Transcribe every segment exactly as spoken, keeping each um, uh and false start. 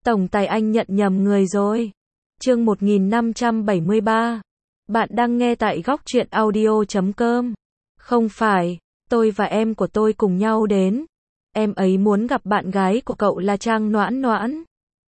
Tổng tài anh nhận nhầm người rồi. Chương một nghìn năm trăm bảy mươi ba. Bạn đang nghe tại góc truyện audio chấm com. Không phải, tôi và em của tôi cùng nhau đến. Em ấy muốn gặp bạn gái của cậu là Trang Noãn Noãn.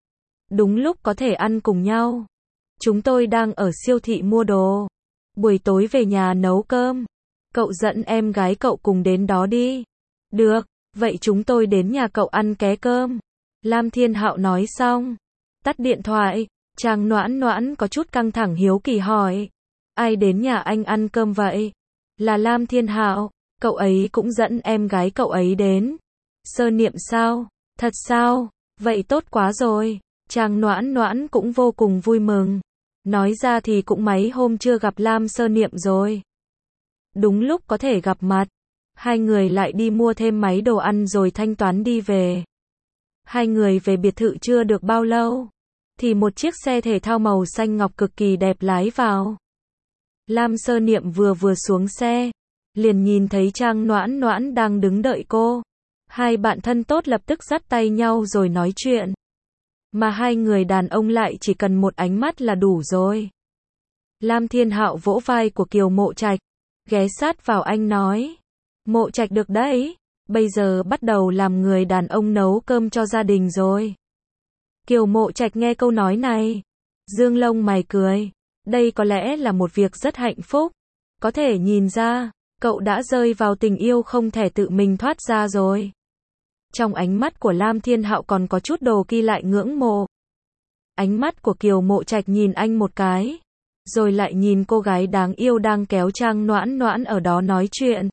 Đúng lúc có thể ăn cùng nhau. Chúng tôi đang ở siêu thị mua đồ. Buổi tối về nhà nấu cơm. Cậu dẫn em gái cậu cùng đến đó đi. Được, vậy chúng tôi đến nhà cậu ăn ké cơm. Lam Thiên Hạo nói xong. Tắt điện thoại, Trang Noãn Noãn có chút căng thẳng hiếu kỳ hỏi. Ai đến nhà anh ăn cơm vậy? Là Lam Thiên Hạo, cậu ấy cũng dẫn em gái cậu ấy đến. Sơ Niệm sao? Thật sao? Vậy tốt quá rồi. Trang Noãn Noãn cũng vô cùng vui mừng. Nói ra thì cũng mấy hôm chưa gặp Lam Sơ Niệm rồi. Đúng lúc có thể gặp mặt. Hai người lại đi mua thêm mấy đồ ăn rồi thanh toán đi về. Hai người về biệt thự chưa được bao lâu, thì một chiếc xe thể thao màu xanh ngọc cực kỳ đẹp lái vào. Lam Sơ Niệm vừa vừa xuống xe, liền nhìn thấy Trang Noãn Noãn đang đứng đợi cô. Hai bạn thân tốt lập tức dắt tay nhau rồi nói chuyện. Mà hai người đàn ông lại chỉ cần một ánh mắt là đủ rồi. Lam Thiên Hạo vỗ vai của Kiều Mộ Trạch, ghé sát vào anh nói. Mộ Trạch được đấy, bây giờ bắt đầu làm người đàn ông nấu cơm cho gia đình rồi. Kiều Mộ Trạch nghe câu nói này, dương lông mày cười. Đây có lẽ là một việc rất hạnh phúc. Có thể nhìn ra, cậu đã rơi vào tình yêu không thể tự mình thoát ra rồi. Trong ánh mắt của Lam Thiên Hạo còn có chút đồ kỳ lại ngưỡng mộ. Ánh mắt của Kiều Mộ Trạch nhìn anh một cái, rồi lại nhìn cô gái đáng yêu đang kéo Trang Noãn Noãn ở đó nói chuyện.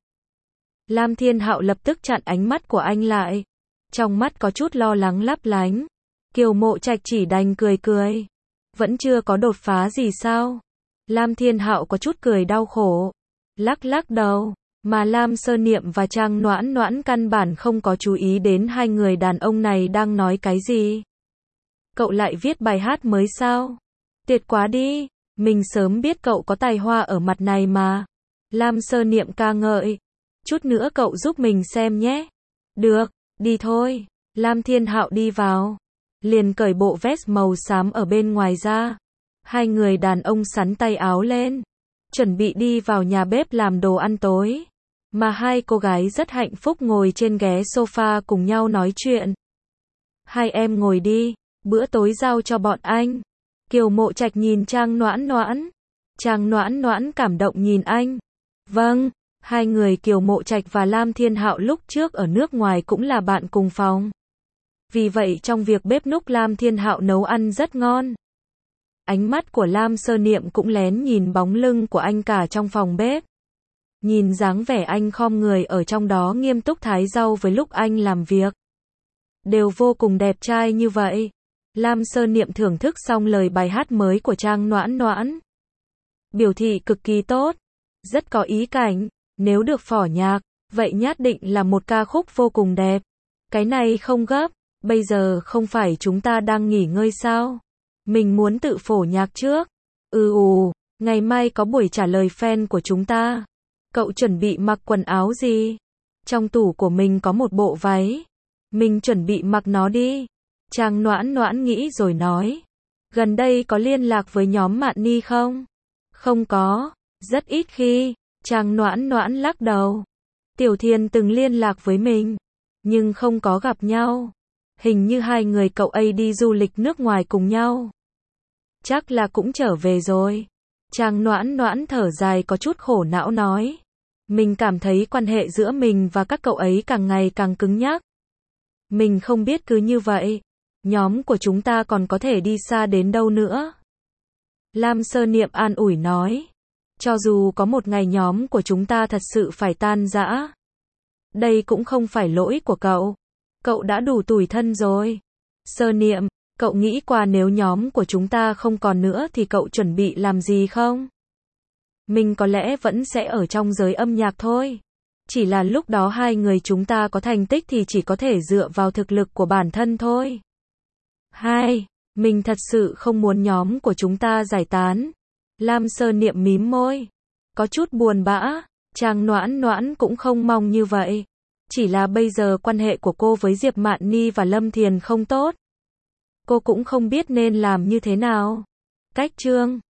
Lam Thiên Hạo lập tức chặn ánh mắt của anh lại. Trong mắt có chút lo lắng lấp lánh. Kiều Mộ Trạch chỉ đành cười cười. Vẫn chưa có đột phá gì sao? Lam Thiên Hạo có chút cười đau khổ. Lắc lắc đầu. Mà Lam Sơ Niệm và Trang Noãn Noãn căn bản không có chú ý đến hai người đàn ông này đang nói cái gì. Cậu lại viết bài hát mới sao? Tuyệt quá đi. Mình sớm biết cậu có tài hoa ở mặt này mà. Lam Sơ Niệm ca ngợi. Chút nữa cậu giúp mình xem nhé. Được, đi thôi. Lam Thiên Hạo đi vào. Liền cởi bộ vest màu xám ở bên ngoài ra. Hai người đàn ông sắn tay áo lên. Chuẩn bị đi vào nhà bếp làm đồ ăn tối. Mà hai cô gái rất hạnh phúc ngồi trên ghế sofa cùng nhau nói chuyện. Hai em ngồi đi, bữa tối giao cho bọn anh. Kiều Mộ Trạch nhìn Trang Noãn Noãn. Trang Noãn Noãn cảm động nhìn anh. Vâng. Hai người Kiều Mộ Trạch và Lam Thiên Hạo lúc trước ở nước ngoài cũng là bạn cùng phòng. Vì vậy trong việc bếp núc Lam Thiên Hạo nấu ăn rất ngon. Ánh mắt của Lam Sơ Niệm cũng lén nhìn bóng lưng của anh cả trong phòng bếp. Nhìn dáng vẻ anh khom người ở trong đó nghiêm túc thái rau với lúc anh làm việc. Đều vô cùng đẹp trai như vậy. Lam Sơ Niệm thưởng thức xong lời bài hát mới của Trang Noãn Noãn. Biểu thị cực kỳ tốt. Rất có ý cảnh. Nếu được phỏ nhạc, vậy nhất định là một ca khúc vô cùng đẹp. Cái này không gấp, bây giờ không phải chúng ta đang nghỉ ngơi sao? Mình muốn tự phổ nhạc trước. Ừ ù, ngày mai có buổi trả lời fan của chúng ta. Cậu chuẩn bị mặc quần áo gì? Trong tủ của mình có một bộ váy. Mình chuẩn bị mặc nó đi. Trang Noãn Noãn nghĩ rồi nói. Gần đây có liên lạc với nhóm Mạn Ni không? Không có, rất ít khi. Trang Noãn Noãn lắc đầu. Tiểu Thiền từng liên lạc với mình, nhưng không có gặp nhau. Hình như hai người cậu ấy đi du lịch nước ngoài cùng nhau. Chắc là cũng trở về rồi. Trang Noãn Noãn thở dài có chút khổ não nói. Mình cảm thấy quan hệ giữa mình và các cậu ấy càng ngày càng cứng nhắc. Mình không biết cứ như vậy, nhóm của chúng ta còn có thể đi xa đến đâu nữa. Lam Sơ Niệm an ủi nói. Cho dù có một ngày nhóm của chúng ta thật sự phải tan rã, đây cũng không phải lỗi của cậu. Cậu đã đủ tủi thân rồi. Sơ Niệm, cậu nghĩ qua nếu nhóm của chúng ta không còn nữa thì cậu chuẩn bị làm gì không? Mình có lẽ vẫn sẽ ở trong giới âm nhạc thôi. Chỉ là lúc đó hai người chúng ta có thành tích thì chỉ có thể dựa vào thực lực của bản thân thôi. Hai, mình thật sự không muốn nhóm của chúng ta giải tán. Lam Sơ Niệm mím môi. Có chút buồn bã. Trang Noãn Noãn cũng không mong như vậy. Chỉ là bây giờ quan hệ của cô với Diệp Mạn Ni và Lâm Thiền không tốt. Cô cũng không biết nên làm như thế nào. Cách chương